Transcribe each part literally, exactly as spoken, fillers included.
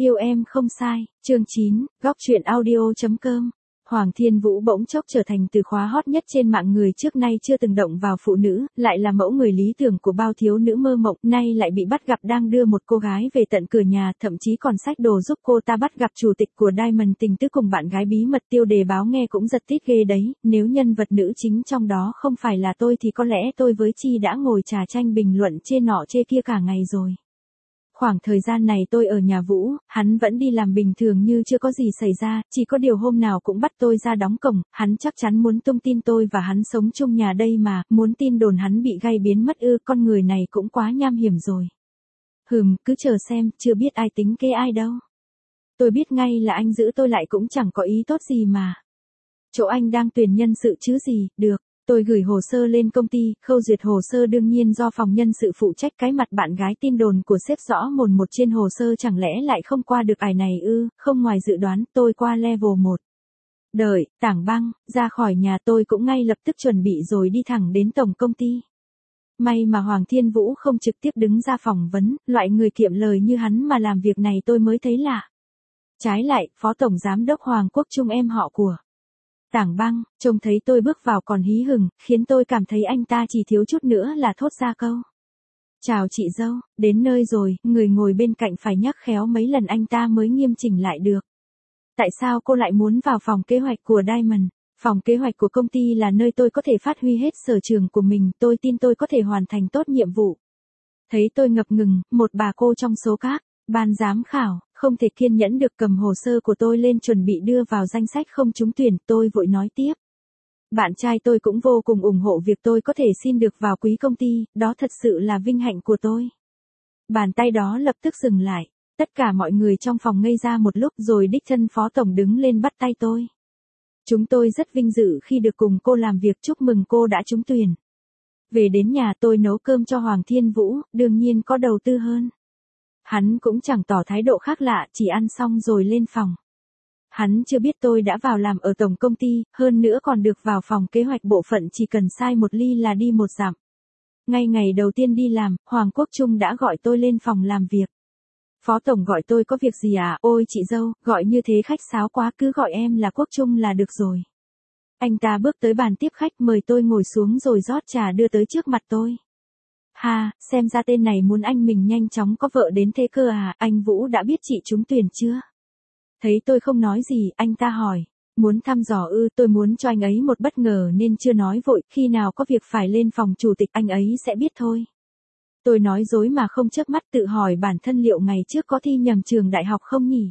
Yêu em không sai, chương chín, góc truyện audio chấm com. Hoàng Thiên Vũ bỗng chốc trở thành từ khóa hot nhất trên mạng, người trước nay chưa từng động vào phụ nữ, lại là mẫu người lý tưởng của bao thiếu nữ mơ mộng, nay lại bị bắt gặp đang đưa một cô gái về tận cửa nhà, thậm chí còn xách đồ giúp cô ta bắt gặp chủ tịch của Diamond tình tứ cùng bạn gái bí mật. Tiêu đề báo nghe cũng giật tít ghê đấy, nếu nhân vật nữ chính trong đó không phải là tôi thì có lẽ tôi với Chi đã ngồi trà chanh bình luận chê nọ chê kia cả ngày rồi. Khoảng thời gian này tôi ở nhà Vũ, hắn vẫn đi làm bình thường như chưa có gì xảy ra, chỉ có điều hôm nào cũng bắt tôi ra đóng cổng, hắn chắc chắn muốn tung tin tôi và hắn sống chung nhà đây mà, muốn tin đồn hắn bị gai biến mất ư, con người này cũng quá nham hiểm rồi. Hừm, cứ chờ xem, chưa biết ai tính kế ai đâu. Tôi biết ngay là anh giữ tôi lại cũng chẳng có ý tốt gì mà. Chỗ anh đang tuyển nhân sự chứ gì, được. Tôi gửi hồ sơ lên công ty, khâu duyệt hồ sơ đương nhiên do phòng nhân sự phụ trách. Cái mặt bạn gái tin đồn của sếp rõ mồn một trên hồ sơ chẳng lẽ lại không qua được ải này ư, không ngoài dự đoán, tôi qua level một. Đợi, tảng băng, ra khỏi nhà tôi cũng ngay lập tức chuẩn bị rồi đi thẳng đến tổng công ty. May mà Hoàng Thiên Vũ không trực tiếp đứng ra phỏng vấn, loại người kiệm lời như hắn mà làm việc này tôi mới thấy lạ. Trái lại, Phó Tổng Giám đốc Hoàng Quốc Trung em họ của Tảng băng, trông thấy tôi bước vào còn hí hửng, khiến tôi cảm thấy anh ta chỉ thiếu chút nữa là thốt ra câu. Chào chị dâu, đến nơi rồi, người ngồi bên cạnh phải nhắc khéo mấy lần anh ta mới nghiêm chỉnh lại được. Tại sao cô lại muốn vào phòng kế hoạch của Diamond? Phòng kế hoạch của công ty là nơi tôi có thể phát huy hết sở trường của mình, tôi tin tôi có thể hoàn thành tốt nhiệm vụ. Thấy tôi ngập ngừng, một bà cô trong số các ban giám khảo, không thể kiên nhẫn được cầm hồ sơ của tôi lên chuẩn bị đưa vào danh sách không trúng tuyển, tôi vội nói tiếp. Bạn trai tôi cũng vô cùng ủng hộ việc tôi có thể xin được vào quý công ty, đó thật sự là vinh hạnh của tôi. Bàn tay đó lập tức dừng lại, tất cả mọi người trong phòng ngây ra một lúc rồi đích thân Phó Tổng đứng lên bắt tay tôi. Chúng tôi rất vinh dự khi được cùng cô làm việc, chúc mừng cô đã trúng tuyển. Về đến nhà tôi nấu cơm cho Hoàng Thiên Vũ, đương nhiên có đầu tư hơn. Hắn cũng chẳng tỏ thái độ khác lạ, chỉ ăn xong rồi lên phòng. Hắn chưa biết tôi đã vào làm ở tổng công ty, hơn nữa còn được vào phòng kế hoạch bộ phận chỉ cần sai một ly là đi một dặm. Ngay ngày đầu tiên đi làm, Hoàng Quốc Trung đã gọi tôi lên phòng làm việc. Phó Tổng gọi tôi có việc gì à? Ôi chị dâu, gọi như thế khách sáo quá, cứ gọi em là Quốc Trung là được rồi. Anh ta bước tới bàn tiếp khách mời tôi ngồi xuống rồi rót trà đưa tới trước mặt tôi. Ha, xem ra tên này muốn anh mình nhanh chóng có vợ đến thế cơ à, anh Vũ đã biết chị trúng tuyển chưa? Thấy tôi không nói gì, anh ta hỏi, muốn thăm dò ư? Tôi muốn cho anh ấy một bất ngờ nên chưa nói vội, khi nào có việc phải lên phòng chủ tịch anh ấy sẽ biết thôi. Tôi nói dối mà không chớp mắt, tự hỏi bản thân liệu ngày trước có thi nhầm trường đại học không nhỉ?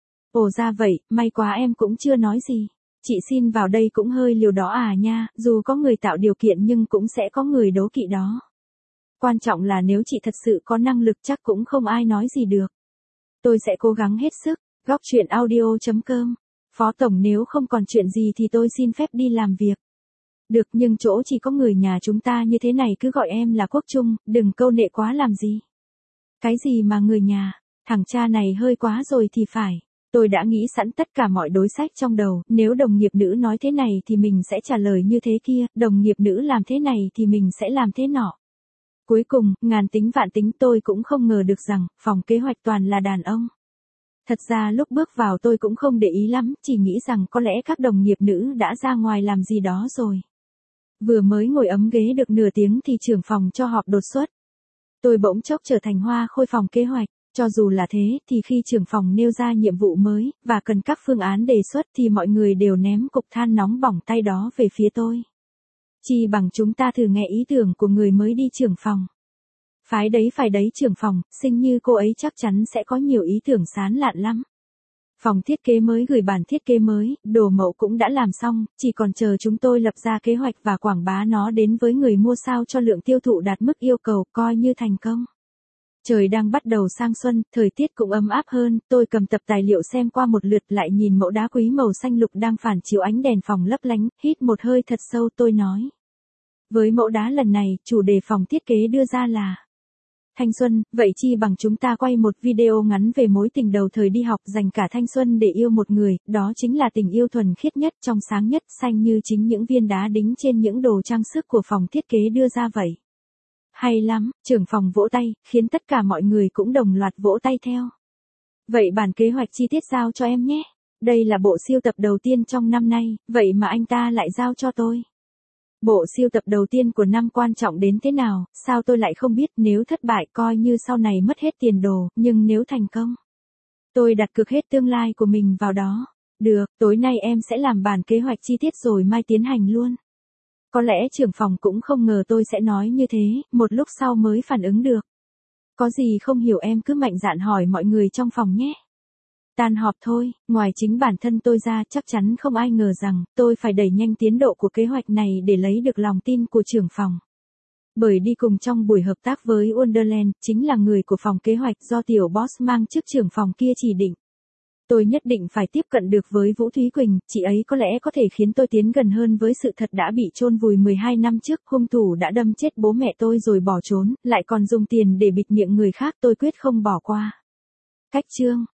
Ồ ra vậy, may quá em cũng chưa nói gì. Chị xin vào đây cũng hơi liều đó à nha, dù có người tạo điều kiện nhưng cũng sẽ có người đố kỵ đó. Quan trọng là nếu chị thật sự có năng lực chắc cũng không ai nói gì được. Tôi sẽ cố gắng hết sức. Góc truyện audio chấm com. Phó Tổng nếu không còn chuyện gì thì tôi xin phép đi làm việc. Được, nhưng chỗ chỉ có người nhà chúng ta như thế này cứ gọi em là Quốc Trung, đừng câu nệ quá làm gì. Cái gì mà người nhà, thằng cha này hơi quá rồi thì phải. Tôi đã nghĩ sẵn tất cả mọi đối sách trong đầu, nếu đồng nghiệp nữ nói thế này thì mình sẽ trả lời như thế kia, đồng nghiệp nữ làm thế này thì mình sẽ làm thế nọ. Cuối cùng, ngàn tính vạn tính tôi cũng không ngờ được rằng, phòng kế hoạch toàn là đàn ông. Thật ra lúc bước vào tôi cũng không để ý lắm, chỉ nghĩ rằng có lẽ các đồng nghiệp nữ đã ra ngoài làm gì đó rồi. Vừa mới ngồi ấm ghế được nửa tiếng thì trưởng phòng cho họp đột xuất. Tôi bỗng chốc trở thành hoa khôi phòng kế hoạch, cho dù là thế thì khi trưởng phòng nêu ra nhiệm vụ mới, và cần các phương án đề xuất thì mọi người đều ném cục than nóng bỏng tay đó về phía tôi. Chi bằng chúng ta thử nghe ý tưởng của người mới đi trưởng phòng. Phái đấy phải đấy trưởng phòng, xinh như cô ấy chắc chắn sẽ có nhiều ý tưởng sán lạn lắm. Phòng thiết kế mới gửi bản thiết kế mới, đồ mẫu cũng đã làm xong, chỉ còn chờ chúng tôi lập ra kế hoạch và quảng bá nó đến với người mua sao cho lượng tiêu thụ đạt mức yêu cầu, coi như thành công. Trời đang bắt đầu sang xuân, thời tiết cũng ấm áp hơn, tôi cầm tập tài liệu xem qua một lượt lại nhìn mẫu đá quý màu xanh lục đang phản chiếu ánh đèn phòng lấp lánh, hít một hơi thật sâu tôi nói. Với mẫu đá lần này, chủ đề phòng thiết kế đưa ra là thanh xuân, vậy chi bằng chúng ta quay một video ngắn về mối tình đầu thời đi học dành cả thanh xuân để yêu một người, đó chính là tình yêu thuần khiết nhất, trong sáng nhất, xanh như chính những viên đá đính trên những đồ trang sức của phòng thiết kế đưa ra vậy. Hay lắm, trưởng phòng vỗ tay, khiến tất cả mọi người cũng đồng loạt vỗ tay theo. Vậy bản kế hoạch chi tiết giao cho em nhé. Đây là bộ sưu tập đầu tiên trong năm nay, vậy mà anh ta lại giao cho tôi. Bộ sưu tập đầu tiên của năm quan trọng đến thế nào, sao tôi lại không biết, nếu thất bại coi như sau này mất hết tiền đồ, nhưng nếu thành công, tôi đặt cược hết tương lai của mình vào đó. Được, tối nay em sẽ làm bản kế hoạch chi tiết rồi mai tiến hành luôn. Có lẽ trưởng phòng cũng không ngờ tôi sẽ nói như thế, một lúc sau mới phản ứng được. Có gì không hiểu em cứ mạnh dạn hỏi mọi người trong phòng nhé. Tan họp thôi, ngoài chính bản thân tôi ra chắc chắn không ai ngờ rằng tôi phải đẩy nhanh tiến độ của kế hoạch này để lấy được lòng tin của trưởng phòng. Bởi đi cùng trong buổi hợp tác với Wonderland chính là người của phòng kế hoạch do tiểu boss mang chức trưởng phòng kia chỉ định. Tôi nhất định phải tiếp cận được với Vũ Thúy Quỳnh, chị ấy có lẽ có thể khiến tôi tiến gần hơn với sự thật đã bị chôn vùi mười hai năm trước, hung thủ đã đâm chết bố mẹ tôi rồi bỏ trốn, lại còn dùng tiền để bịt miệng người khác, tôi quyết không bỏ qua. Cách chương